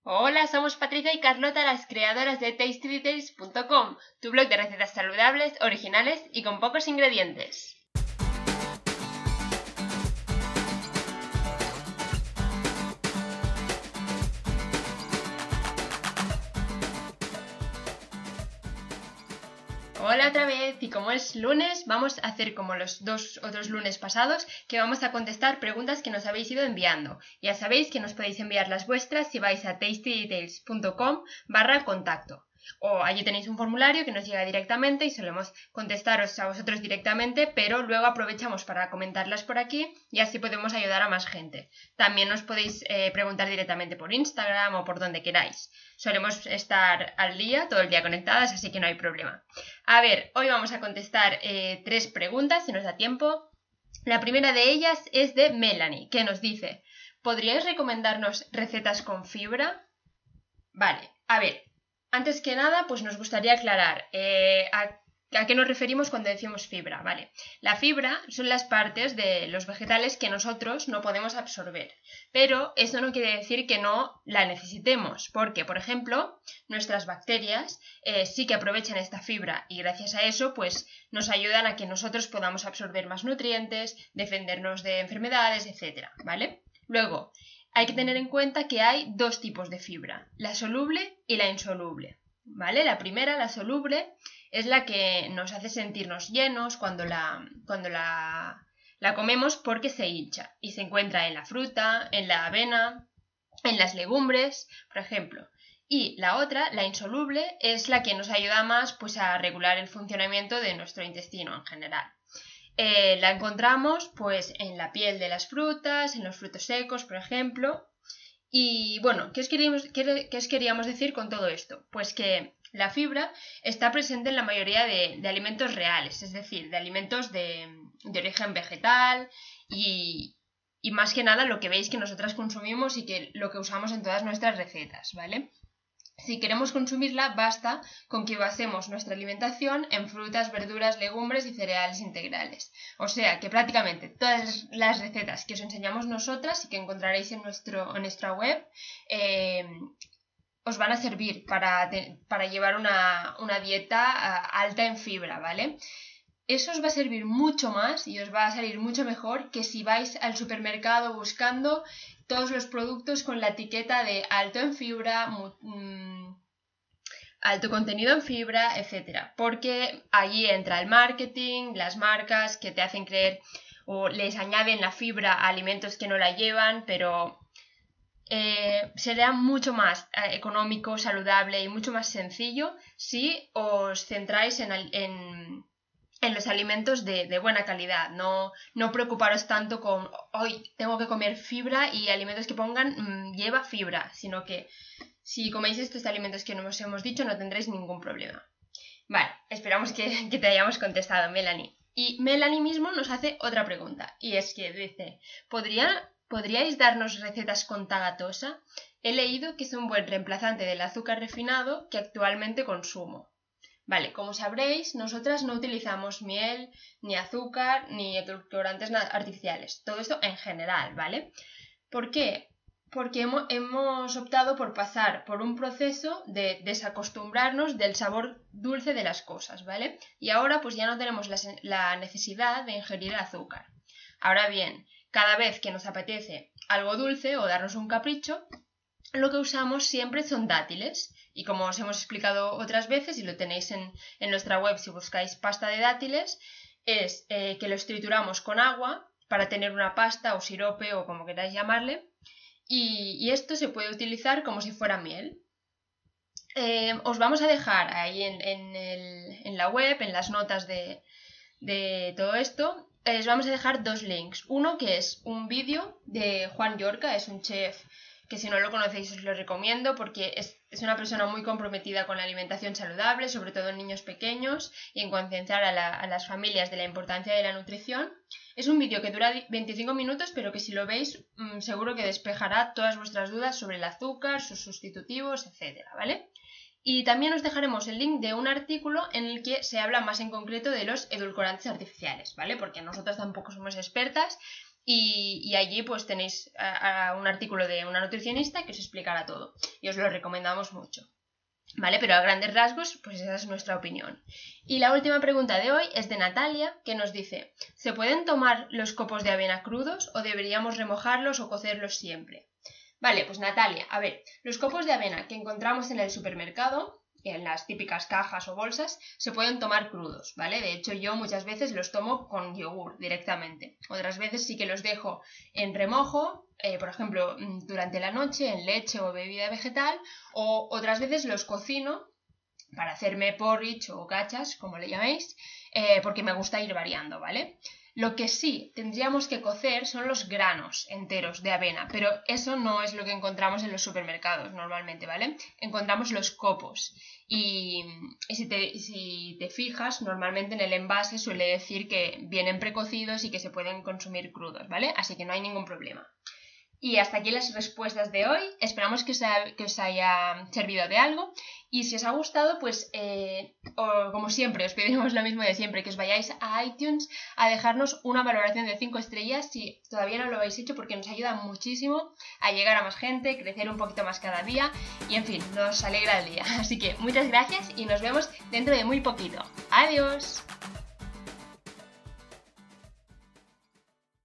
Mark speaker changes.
Speaker 1: Hola, somos Patricia y Carlota, las creadoras de TastyDetails.com, tu blog de recetas saludables, originales y con pocos ingredientes. Hola otra vez, y como es lunes, vamos a hacer como los dos otros lunes pasados, que vamos a contestar preguntas que nos habéis ido enviando. Ya sabéis que nos podéis enviar las vuestras si vais a tastydetails.com/contacto. O allí tenéis un formulario que nos llega directamente y solemos contestaros a vosotros directamente, pero luego aprovechamos para comentarlas por aquí y así podemos ayudar a más gente. También nos podéis preguntar directamente por Instagram o por donde queráis. Solemos estar al día, todo el día conectadas, así que no hay problema. A ver, hoy vamos a contestar 3 preguntas, si nos da tiempo. La primera de ellas es de Melanie, que nos dice: ¿podríais recomendarnos recetas con fibra? Vale, a ver, antes que nada, pues nos gustaría aclarar ¿a qué nos referimos cuando decimos fibra? Vale, la fibra son las partes de los vegetales que nosotros no podemos absorber, pero eso no quiere decir que no la necesitemos, porque, por ejemplo, nuestras bacterias sí que aprovechan esta fibra y gracias a eso, pues nos ayudan a que nosotros podamos absorber más nutrientes, defendernos de enfermedades, etc. ¿Vale? Luego, hay que tener en cuenta que hay dos tipos de fibra, la soluble y la insoluble, ¿vale? La primera, la soluble, es la que nos hace sentirnos llenos cuando la comemos porque se hincha y se encuentra en la fruta, en la avena, en las legumbres, por ejemplo. Y la otra, la insoluble, es la que nos ayuda más pues, a regular el funcionamiento de nuestro intestino en general. La encontramos pues en la piel de las frutas, en los frutos secos, por ejemplo. Y bueno, ¿qué os queríamos decir con todo esto? Pues que la fibra está presente en la mayoría de alimentos reales, es decir, de alimentos de origen vegetal y más que nada lo que veis que nosotras consumimos y que lo que usamos en todas nuestras recetas, ¿vale? Si queremos consumirla, basta con que basemos nuestra alimentación en frutas, verduras, legumbres y cereales integrales. O sea que prácticamente todas las recetas que os enseñamos nosotras y que encontraréis en nuestra web os van a servir para llevar una dieta alta en fibra, ¿vale? Eso os va a servir mucho más y os va a salir mucho mejor que si vais al supermercado buscando todos los productos con la etiqueta de alto en fibra, alto contenido en fibra, etc. Porque allí entra el marketing, las marcas que te hacen creer o les añaden la fibra a alimentos que no la llevan, pero será mucho más económico, saludable y mucho más sencillo si os centráis en los alimentos de buena calidad, no preocuparos tanto con hoy tengo que comer fibra y alimentos que pongan lleva fibra, sino que si coméis estos alimentos que nos hemos dicho no tendréis ningún problema. Vale, esperamos que te hayamos contestado, Melanie. Y Melanie mismo nos hace otra pregunta, y es que dice: ¿podríais darnos recetas con tagatosa? He leído que es un buen reemplazante del azúcar refinado que actualmente consumo. Vale, como sabréis, nosotras no utilizamos miel, ni azúcar, ni edulcorantes artificiales. Todo esto en general, ¿vale? ¿Por qué? Porque hemos optado por pasar por un proceso de desacostumbrarnos del sabor dulce de las cosas, ¿vale? Y ahora pues ya no tenemos la necesidad de ingerir azúcar. Ahora bien, cada vez que nos apetece algo dulce o darnos un capricho, lo que usamos siempre son dátiles. Y como os hemos explicado otras veces, y lo tenéis en nuestra web si buscáis pasta de dátiles, es que los trituramos con agua para tener una pasta o sirope o como queráis llamarle, y esto se puede utilizar como si fuera miel. Os vamos a dejar ahí en la web, en las notas de todo esto, os vamos a dejar 2 links. Uno que es un vídeo de Juan Llorca, es un chef que si no lo conocéis os lo recomiendo porque es una persona muy comprometida con la alimentación saludable, sobre todo en niños pequeños, y en concienciar a las familias de la importancia de la nutrición. Es un vídeo que dura 25 minutos, pero que si lo veis seguro que despejará todas vuestras dudas sobre el azúcar, sus sustitutivos, etcétera, ¿vale? Y también os dejaremos el link de un artículo en el que se habla más en concreto de los edulcorantes artificiales, ¿vale? Porque nosotros tampoco somos expertas y allí pues tenéis un artículo de una nutricionista que os explicará todo y os lo recomendamos mucho. ¿Vale? Pero a grandes rasgos, pues esa es nuestra opinión. Y la última pregunta de hoy es de Natalia, que nos dice: ¿se pueden tomar los copos de avena crudos o deberíamos remojarlos o cocerlos siempre? Vale, pues Natalia, a ver, los copos de avena que encontramos en el supermercado, en las típicas cajas o bolsas, se pueden tomar crudos, ¿vale? De hecho, yo muchas veces los tomo con yogur directamente. Otras veces sí que los dejo en remojo, por ejemplo, durante la noche, en leche o bebida vegetal, o otras veces los cocino para hacerme porridge o gachas, como le llaméis, porque me gusta ir variando, ¿vale? Lo que sí tendríamos que cocer son los granos enteros de avena, pero eso no es lo que encontramos en los supermercados normalmente, ¿vale? Encontramos los copos y si te fijas, normalmente en el envase suele decir que vienen precocidos y que se pueden consumir crudos, ¿vale? Así que no hay ningún problema. Y hasta aquí las respuestas de hoy. Esperamos que os haya servido de algo. Y si os ha gustado, pues como siempre, os pedimos lo mismo de siempre, que os vayáis a iTunes a dejarnos una valoración de 5 estrellas si todavía no lo habéis hecho, porque nos ayuda muchísimo a llegar a más gente, crecer un poquito más cada día y, en fin, nos alegra el día. Así que muchas gracias y nos vemos dentro de muy poquito. ¡Adiós!